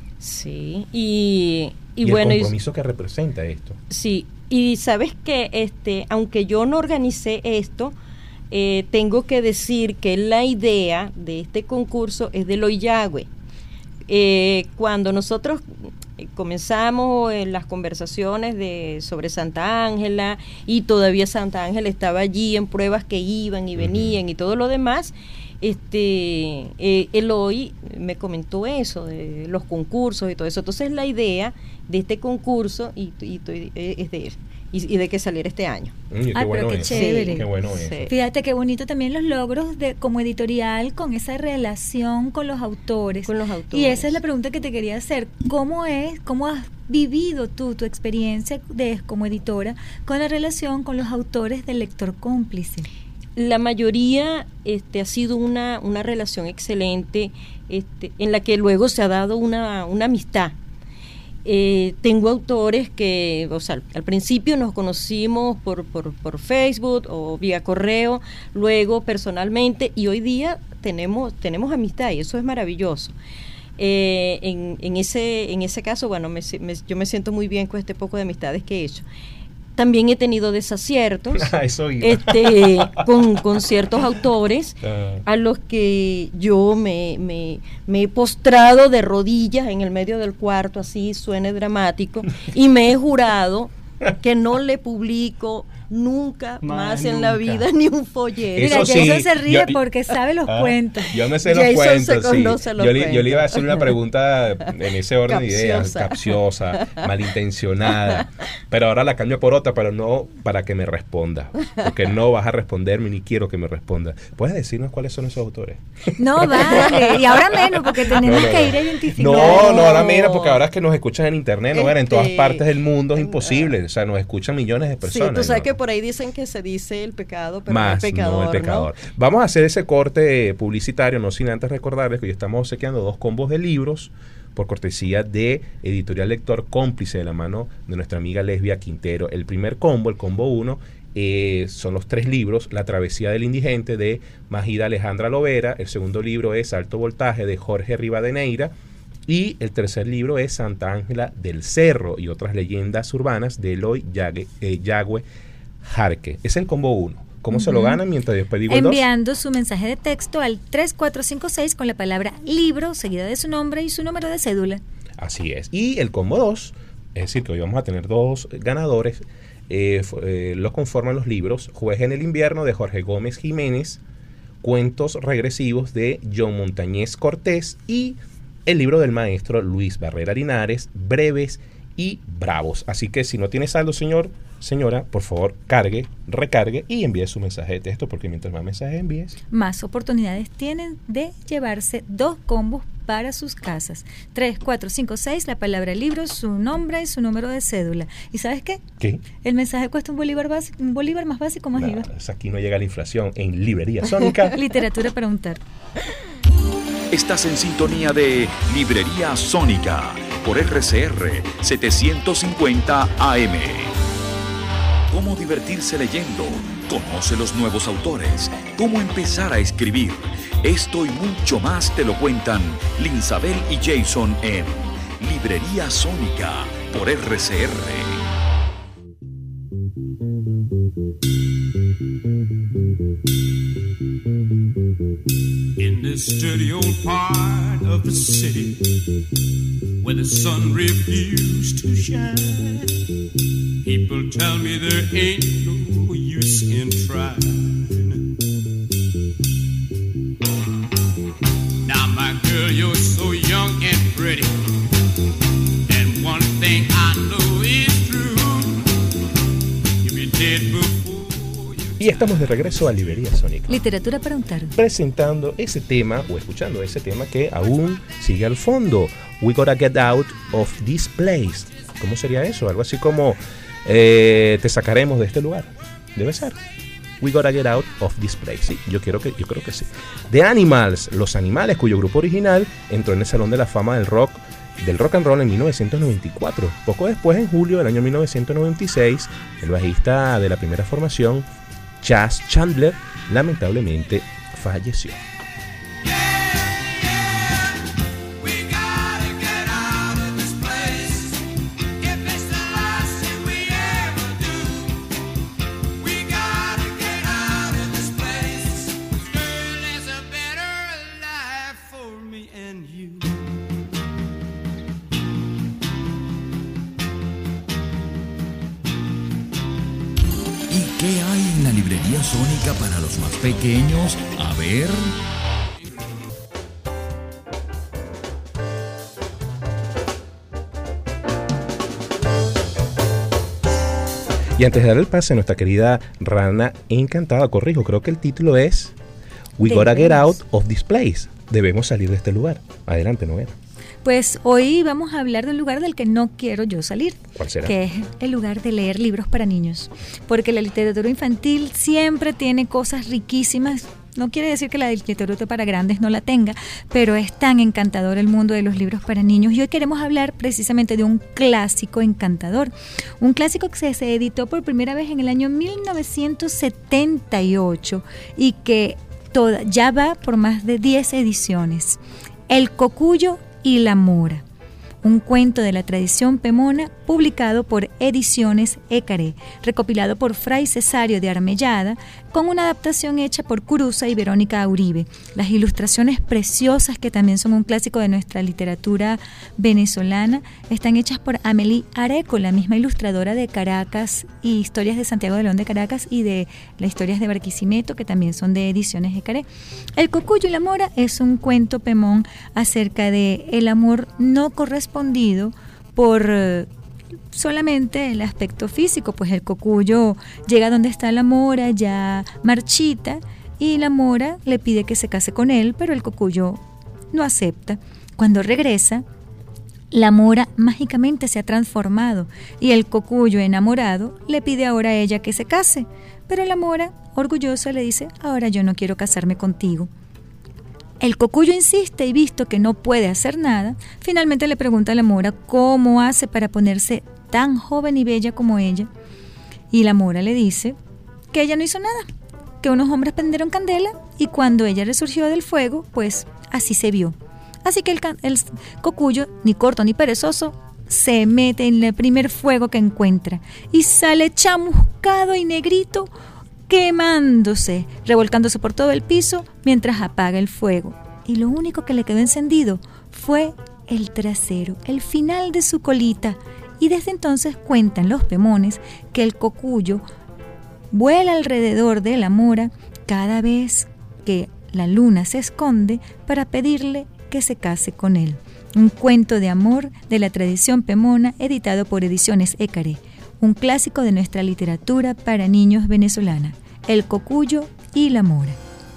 Sí, y, y, Y, bueno, el y- compromiso que representa esto. sí, y sabes que este, aunque yo no organicé esto, eh, tengo que decir que la idea de este concurso es de Loiyagüe. Eh, cuando nosotros eh, comenzamos en las conversaciones de sobre Santa Ángela y todavía Santa Ángela estaba allí en pruebas que iban y venían y todo lo demás, este eh, Eloy me comentó eso de los concursos y todo eso. Entonces la idea de este concurso y, y- y- es de él. y, y de que saliera este año. Mm, qué Ah, bueno pero qué eso. chévere. Qué bueno Sí. eso. Fíjate qué bonito también los logros de como editorial con esa relación con los autores. Con los autores. Y esa es la pregunta que te quería hacer. ¿Cómo es, cómo has vivido tú tu experiencia de, como editora con la relación con los autores del lector cómplice? La mayoría este, ha sido una, una relación excelente, este, en la que luego se ha dado una, una amistad. Eh, tengo autores que, o sea, al, al principio nos conocimos por, por, por Facebook o vía correo, luego personalmente, y hoy día tenemos, tenemos amistad y eso es maravilloso. Eh, en, en, ese, en ese caso, bueno, me, me, yo me siento muy bien con este poco de amistades que he hecho. También he tenido desaciertos Eso iba. este, con, con ciertos autores Ah. a los que yo me, me, me he postrado de rodillas en el medio del cuarto, así suene dramático, y me he jurado que no le publico nunca Más más en la nunca. vida ni un folleto. Eso Mira, sí, Jason se ríe yo- porque sabe los Ah, cuentos. Yo me sé los Jason cuentos, se sí. conoce los yo, le, yo le iba a cuentos. hacer una pregunta en ese orden de ideas, Capciosa. capciosa, malintencionada, pero ahora la cambio por otra, pero no para que me responda, porque no vas a responderme ni quiero que me responda. ¿Puedes decirnos cuáles son esos autores? No, vale. Y ahora menos porque tenemos No, no, que no. ir a identificar. No, no, ahora mira, porque ahora es que nos escuchan en internet, no, en todas Este, partes del mundo es imposible, o sea, nos escuchan millones de Sí, personas. tú sabes ¿no? que por ahí dicen que se dice el pecado, pero Más, no el pecador, no el pecador. Vamos a hacer ese corte publicitario, no sin antes recordarles que hoy estamos obsequiando dos combos de libros por cortesía de Editorial Lector Cómplice, de la mano de nuestra amiga Lesbia Quintero. El primer combo, el combo uno, eh, son los tres libros: La travesía del indigente, de Magida Alejandra Lovera. El segundo libro es Alto voltaje, de Jorge Rivadeneira. Y el tercer libro es Santa Ángela del Cerro y otras leyendas urbanas, de Eloy Yague, eh, Yagüe Jarque. Es el combo uno. ¿Cómo se lo ganan? Mientras después digo el dos. Enviando su mensaje de texto al tres cuatro cinco seis con la palabra libro, seguida de su nombre y su número de cédula. Así es. Y el combo dos, es decir, que hoy vamos a tener dos ganadores, eh, f- eh, lo conforman los libros Juez en el invierno, de Jorge Gómez Jiménez, Cuentos regresivos, de John Montañez Cortés, y el libro del maestro Luis Barrera Linares, Breves y Bravos. Así que si no tiene saldo, señor, señora, por favor, cargue, recargue y envíe su mensaje de texto, porque mientras más mensajes envíes, Más oportunidades tienen de llevarse dos combos para sus casas. tres cuatro cinco seis, la palabra libro, su nombre y su número de cédula. ¿Y sabes qué? ¿qué? El mensaje cuesta un bolívar, básico, un bolívar más básico, más Nah, IVA. aquí no llega la inflación en Librería Sónica. Literatura para untar. Estás en sintonía de Librería Sónica por R C R setecientos cincuenta A M. Cómo divertirse leyendo, conoce los nuevos autores, cómo empezar a escribir. Esto y mucho más te lo cuentan Linsabel y Jason en Librería Sónica por R C R. In this dirty old part of the city where the sun refused to shine, people tell me there ain't no use in trying. Now, my girl, you're so young and pretty, and one thing I know is true, you'll be dead before. Y estamos de regreso a Librería Sónica, Literatura para untar. presentando ese tema o escuchando ese tema que aún sigue al fondo. We gotta get out of this place. ¿Cómo sería eso? Algo así como eh, te sacaremos de este lugar. Debe ser. We gotta get out of this place. Sí, yo quiero que, yo creo que sí. The Animals, Los Animales, cuyo grupo original entró en el Salón de la Fama del Rock del Rock and Roll en mil novecientos noventa y cuatro. Poco después, en julio del año mil novecientos noventa y seis, el bajista de la primera formación, Chas Chandler, lamentablemente falleció. We gotta get out of this place. If it's the last thing we ever do, we gotta get out of this place. Girl, there's a better life for me and you. ¿Y qué hay en la Librería Sónica para los más pequeños? A ver. Y antes de dar el pase a nuestra querida Rana Encantada, corrijo, creo que el título es We Gotta Get Out of This Place. Debemos salir de este lugar. Adelante, Novela. Pues hoy vamos a hablar de un lugar del que no quiero yo salir. ¿Cuál será? Que es el lugar de leer libros para niños. Porque la literatura infantil siempre tiene cosas riquísimas. No quiere decir que la literatura para grandes no la tenga, pero es tan encantador el mundo de los libros para niños. Y hoy queremos hablar precisamente de un clásico encantador. Un clásico que se editó por primera vez en el año mil novecientos setenta y ocho y que toda, ya va por más de diez ediciones. El Cocuyo y la Mora, un cuento de la tradición pemona publicado por Ediciones Écaré, recopilado por Fray Cesario de Armellada, con una adaptación hecha por Curuza y Verónica Uribe. Las ilustraciones preciosas, que también son un clásico de nuestra literatura venezolana, están hechas por Amelie Areco, la misma ilustradora de Caracas y Historias de Santiago de León de Caracas y de las Historias de Barquisimeto, que también son de Ediciones Écaré. El Cocuyo y la Mora es un cuento pemón acerca de el amor no correspondido por eh, solamente el aspecto físico, pues el cocuyo llega donde está la mora ya marchita y la mora le pide que se case con él, pero el cocuyo no acepta. Cuando regresa, la mora mágicamente se ha transformado y el cocuyo enamorado le pide ahora a ella que se case, pero la mora orgullosa le dice: ahora yo no quiero casarme contigo. El cocuyo insiste y, visto que no puede hacer nada, finalmente le pregunta a la mora cómo hace para ponerse tan joven y bella como ella. Y la mora le dice que ella no hizo nada, que unos hombres prendieron candela y cuando ella resurgió del fuego, pues así se vio. Así que el, el cocuyo, ni corto ni perezoso, se mete en el primer fuego que encuentra y sale chamuscado y negrito, quemándose, revolcándose por todo el piso mientras apaga el fuego. Y lo único que le quedó encendido fue el trasero, el final de su colita. Y desde entonces cuentan los pemones que el cocuyo vuela alrededor de la mora cada vez que la luna se esconde para pedirle que se case con él. Un cuento de amor de la tradición pemona editado por Ediciones Écaré. Un clásico de nuestra literatura para niños venezolana, El Cocuyo y la Mora.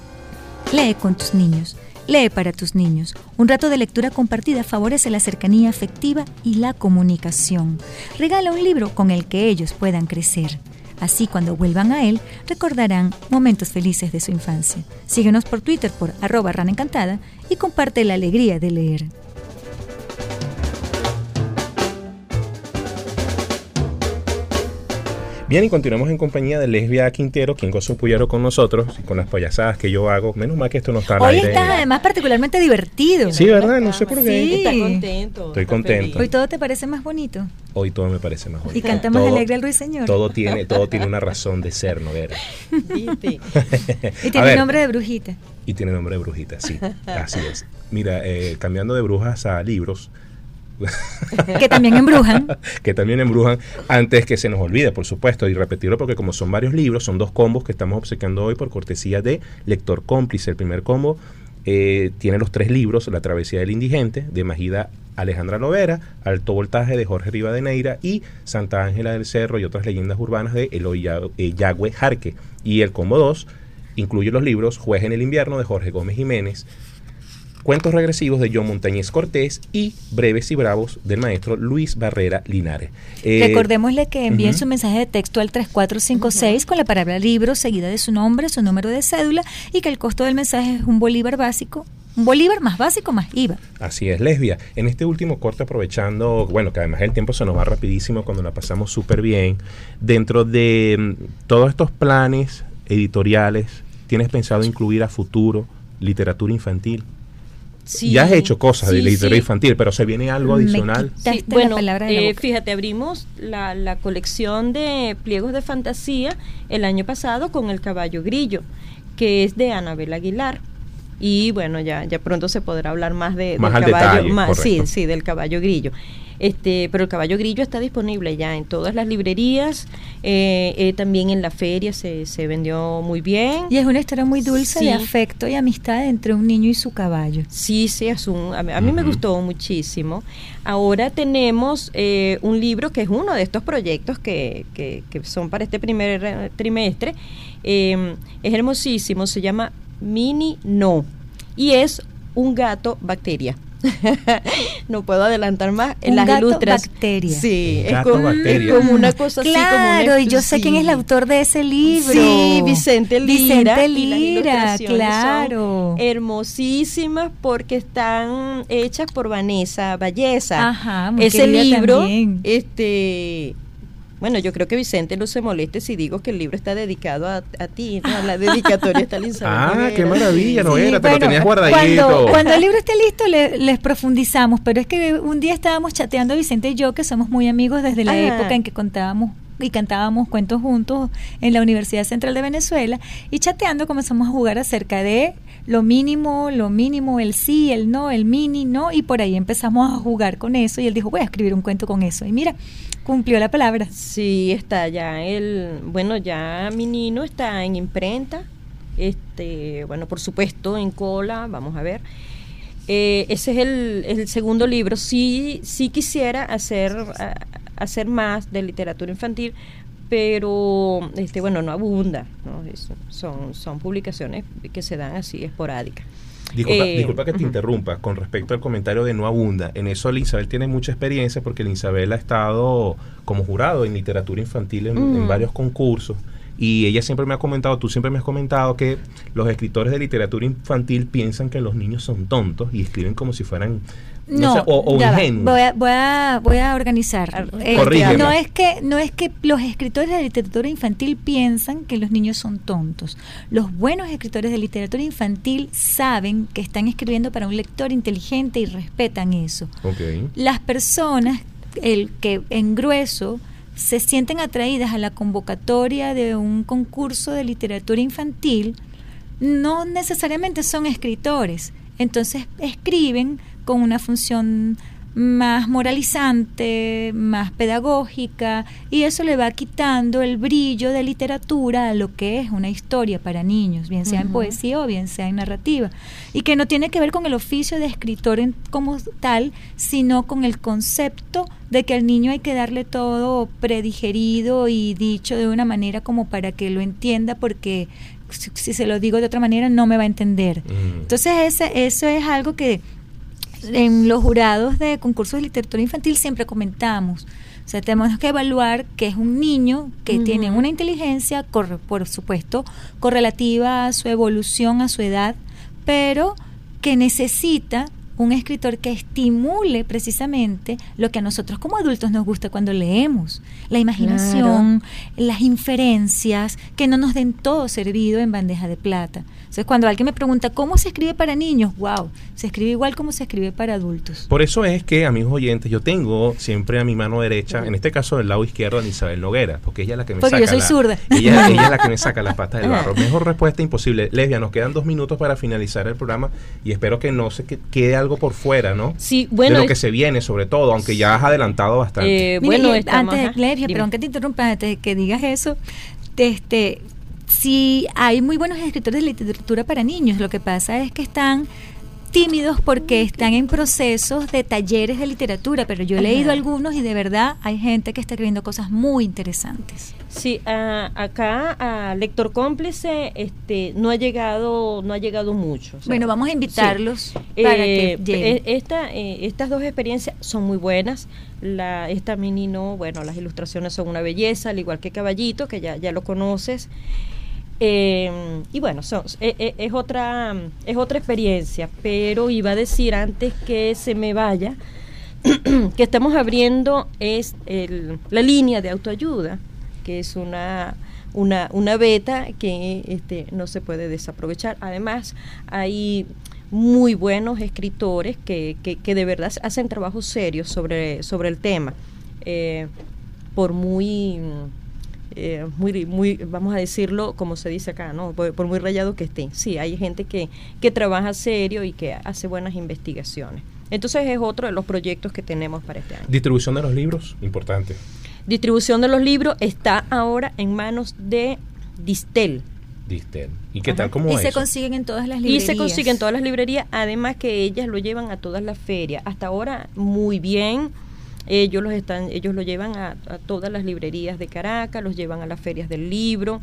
Lee con tus niños, lee para tus niños. Un rato de lectura compartida favorece la cercanía afectiva y la comunicación. Regala un libro con el que ellos puedan crecer. Así, cuando vuelvan a él, recordarán momentos felices de su infancia. Síguenos por Twitter por arroba Rana Encantada y comparte la alegría de leer. Bien, y continuamos en compañía de Lesbia Quintero, quien goza un puyaro con nosotros y con las payasadas que yo hago. Menos mal que esto no está al Hoy aire. estás además particularmente divertido. Sí, ¿verdad? No sé por qué. Sí. Está contento. Estoy está contento. feliz. Hoy todo te parece más bonito. Hoy todo me parece más bonito. Y canta más Todo- alegre el ruiseñor. Todo tiene, todo tiene una razón de ser, ¿no? Vera? ¿Viste? Y A tiene ver, nombre de brujita. Y tiene nombre de brujita, sí. Así es. Mira, eh, cambiando de brujas a libros, Que también embrujan. que también embrujan, antes que se nos olvide, por supuesto, y repetirlo porque como son varios libros, son dos combos que estamos obsequiando hoy por cortesía de Lector Cómplice. El primer combo eh, tiene los tres libros: La Travesía del Indigente, de Magida Alejandra Lovera, Alto Voltaje, de Jorge Rivadeneira, y Santa Ángela del Cerro y otras leyendas urbanas, de Eloy Ya- eh, Yagüe Jarque. Y el combo dos incluye los libros Juez en el Invierno, de Jorge Gómez Jiménez, Cuentos regresivos, de John Montañez Cortés, y Breves y Bravos, del maestro Luis Barrera Linares. Eh, Recordémosle que envíen ujú. su mensaje de texto al tres cuatro cinco seis con la palabra libro seguida de su nombre, su número de cédula, y que el costo del mensaje es un bolívar básico, un bolívar más básico más I V A. Así es, Lesbia. En este último corte, aprovechando, bueno, que además el tiempo se nos va rapidísimo cuando la pasamos súper bien, dentro de mm, todos estos planes editoriales, ¿tienes pensado incluir a futuro literatura infantil? Sí. Ya has hecho cosas de Sí, literatura sí. infantil, pero ¿se viene algo Me adicional? quita- Sí, Esta es la bueno, palabra de la eh, boca. fíjate, abrimos la, la colección de pliegos de fantasía el año pasado con El Caballo Grillo, que es de Anabel Aguilar. Y bueno, ya, ya pronto se podrá hablar más de Más del al caballo, detalle, más, sí, correcto. sí, del Caballo Grillo. Este, pero el Caballo Grillo está disponible ya en todas las librerías, eh, eh, también en la feria se, se vendió muy bien. Y es una historia muy dulce Sí. de afecto y amistad entre un niño y su caballo. Sí, sí, es un, a mí, a mí me Ujú. gustó muchísimo. Ahora tenemos eh, un libro que es uno de estos proyectos que, que, que son para este primer eh, trimestre. Eh, es hermosísimo, se llama Mini No y es un gato bacteria. No puedo adelantar más en Un las gato ilustras. bacteria. Sí, Un es gato como, bacteria. es como una cosa así como Claro, una- y yo sé quién es el sí. autor de ese libro. Sí, Vicente Lira. Vicente y las Lira, ilustraciones claro. son hermosísimas porque están hechas por Vanessa Valleza. Ajá, muy Ese querida libro, también. este, bueno, yo creo que Vicente no se moleste si digo que el libro está dedicado a, a ti, ¿no? La dedicatoria está Elizabeth Ah, Noguera. qué maravilla, Sí. Noguera, te lo bueno, tenías guardadito. Cuando, cuando el libro esté listo le- les profundizamos, pero es que un día estábamos chateando Vicente y yo, que somos muy amigos desde la Ah. época en que contábamos y cantábamos cuentos juntos en la Universidad Central de Venezuela, y chateando comenzamos a jugar acerca de lo mínimo, lo mínimo, el sí, el no, el mini, no, y por ahí empezamos a jugar con eso y él dijo, voy a escribir un cuento con eso, y mira, cumplió la palabra. Sí, está ya el, bueno, ya mi Nino está en imprenta, este, bueno, por supuesto en cola, vamos a ver. Eh, ese es el, el segundo libro. Sí, sí quisiera hacer, a- hacer más de literatura infantil, pero este, bueno, no abunda, ¿no? Es- son, son publicaciones que se dan así esporádicas. Disculpa, Eh, disculpa que te ujú. interrumpa con respecto al comentario de no abunda. En eso Isabel tiene mucha experiencia porque Isabel ha estado como jurado en literatura infantil en, en Mm. varios concursos. Y ella siempre me ha comentado, tú siempre me has comentado que los escritores de literatura infantil piensan que los niños son tontos y escriben como si fueran, no, No, sé, o, o ya va. ingenuos. Voy a, voy a, voy a organizar. Eh, Corrígeme. no es que no es que los escritores de literatura infantil piensan que los niños son tontos. Los buenos escritores de literatura infantil saben que están escribiendo para un lector inteligente y respetan eso. Ok. Las personas, el que en grueso se sienten atraídas a la convocatoria de un concurso de literatura infantil, no necesariamente son escritores. Entonces escriben con una función más moralizante, más pedagógica, y eso le va quitando el brillo de literatura a lo que es una historia para niños, bien sea en Ujú. poesía o bien sea en narrativa, y que no tiene que ver con el oficio de escritor en- como tal, sino con el concepto de que al niño hay que darle todo predigerido y dicho de una manera como para que lo entienda, porque si, si se lo digo de otra manera no me va a entender. Mm. Entonces ese, eso es algo que en los jurados de concursos de literatura infantil siempre comentamos. O sea, tenemos que evaluar que es un niño que Ujú. tiene una inteligencia, corre- por supuesto, correlativa a su evolución, a su edad, pero que necesita un escritor que estimule precisamente lo que a nosotros como adultos nos gusta cuando leemos, la imaginación, las inferencias, que no nos den todo servido en bandeja de plata. Entonces, cuando alguien me pregunta cómo se escribe para niños, wow, se escribe igual como se escribe para adultos. Por eso es que, amigos oyentes, yo tengo siempre a mi mano derecha, en este caso del lado izquierdo, a Isabel Noguera, porque ella es la que me Porque saca yo soy la- zurda. Ella, ella es la que me saca las patas del barro. Mejor respuesta imposible. Lesbia, nos quedan dos minutos para finalizar el programa y espero que no se que- quede algo por fuera, ¿no? Sí, bueno, de lo que es- se viene, sobre todo, aunque ya has adelantado bastante. Eh, Mira, bueno, y estamos- antes ajá, de Lesbia, dime. perdón que te interrumpa, antes de que digas eso, este, si hay muy buenos escritores de literatura para niños, lo que pasa es que están tímidos porque están en procesos de talleres de literatura, pero yo he Ajá. leído algunos y de verdad hay gente que está escribiendo cosas muy interesantes. Sí, a- acá a Lector Cómplice este, no ha llegado no ha llegado mucho. o sea, Bueno, vamos a invitarlos sí. para Eh, que lleguen. eh, esta, eh, estas dos experiencias son muy buenas. La, esta mini no, bueno, las ilustraciones son una belleza, al igual que Caballito, que ya, ya lo conoces. Eh, y bueno, son, eh, eh, es otra es otra experiencia, pero iba a decir antes que se me vaya que estamos abriendo es el, la línea de autoayuda, que es una una, una beta que este, no se puede desaprovechar. Además, hay muy buenos escritores que, que, que de verdad hacen trabajos serios sobre, sobre el tema, eh, por muy Eh, muy, muy, vamos a decirlo como se dice acá, ¿no? Por, por muy rayado que esté. Sí, hay gente que, que trabaja serio y que hace buenas investigaciones. Entonces es otro de los proyectos que tenemos para este año. Distribución de los libros, importante. Distribución de los libros está ahora en manos de Distel. Distel. ¿Y qué Ajá. tal? ¿Cómo Y es se eso? consiguen en todas las Y librerías. se consigue en todas las librerías, además que ellas lo llevan a todas las ferias. Hasta ahora muy bien. Ellos los están, ellos lo llevan a, a todas las librerías de Caracas, los llevan a las ferias del libro.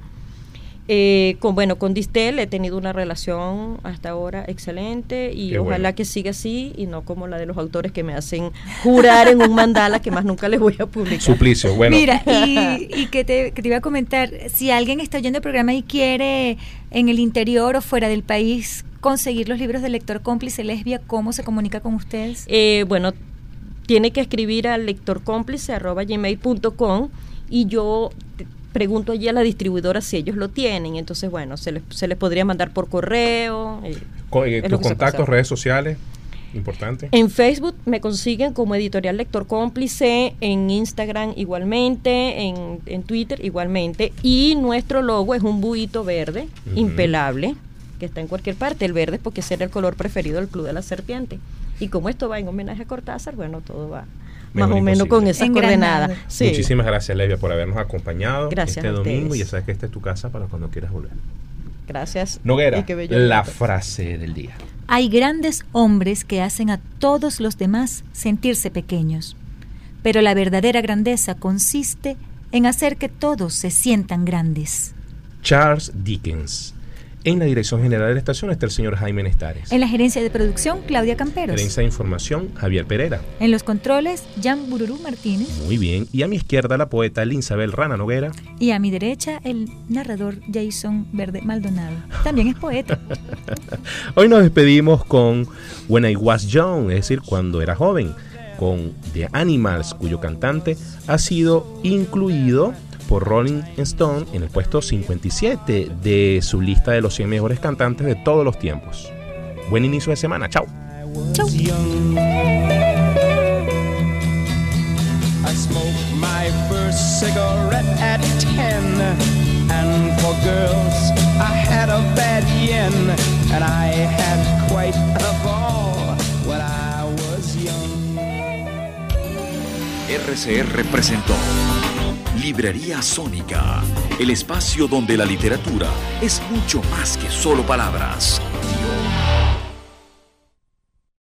Eh, con bueno, con Distel he tenido una relación hasta ahora excelente y Qué ojalá bueno. que siga así y no como la de los autores que me hacen jurar en un mandala que más nunca les voy a publicar. Suplicio, bueno. Mira, y, y que, te, que te iba a comentar, si alguien está oyendo el programa y quiere en el interior o fuera del país conseguir los libros del Lector Cómplice Lesbia, ¿cómo se comunica con ustedes? Eh, bueno, tiene que escribir al lectorcómplice arroba gmail punto com y yo te- pregunto allí a la distribuidora si ellos lo tienen. Entonces, bueno, se les, se les podría mandar por correo. eh, Co- eh, es tus lo que se puede contactos, hacer. redes sociales, importante. En Facebook me consiguen como Editorial Lector Cómplice, en Instagram igualmente, en, en Twitter igualmente. Y nuestro logo es un buito verde, Ujú. impelable, que está en cualquier parte. El verde es porque ese era el color preferido del Club de la Serpiente. Y como esto va en homenaje a Cortázar, bueno, todo va Mejor más o menos imposible. con esas Engranado. coordenadas. Sí. Muchísimas gracias, Lesbia, por habernos acompañado Gracias este a domingo. ustedes. Y ya sabes que esta es tu casa para cuando quieras volver. Gracias. Noguera, Y qué bello la momento. frase del día. Hay grandes hombres que hacen a todos los demás sentirse pequeños, pero la verdadera grandeza consiste en hacer que todos se sientan grandes. Charles Dickens. En la dirección general de la estación está el señor Jaime Nestares. En la gerencia de producción, Claudia Camperos. Gerencia de información, Javier Pereira. En los controles, Jan Bururú Martínez. Muy bien. Y a mi izquierda, la poeta Linsabel Rana Noguera. Y a mi derecha, el narrador Jason Verde Maldonado. También es poeta. Hoy nos despedimos con When I Was Young, es decir, cuando era joven, con The Animals, cuyo cantante ha sido incluido por Rolling Stone en el puesto cincuenta y siete de su lista de los cien mejores cantantes de todos los tiempos. Buen inicio de semana, chao. Chau. Young. I smoked my first cigarette at ten, and for girls I had a bad yen, and I had quite a ball when I was young. R C R presentó Librería Sónica, el espacio donde la literatura es mucho más que solo palabras.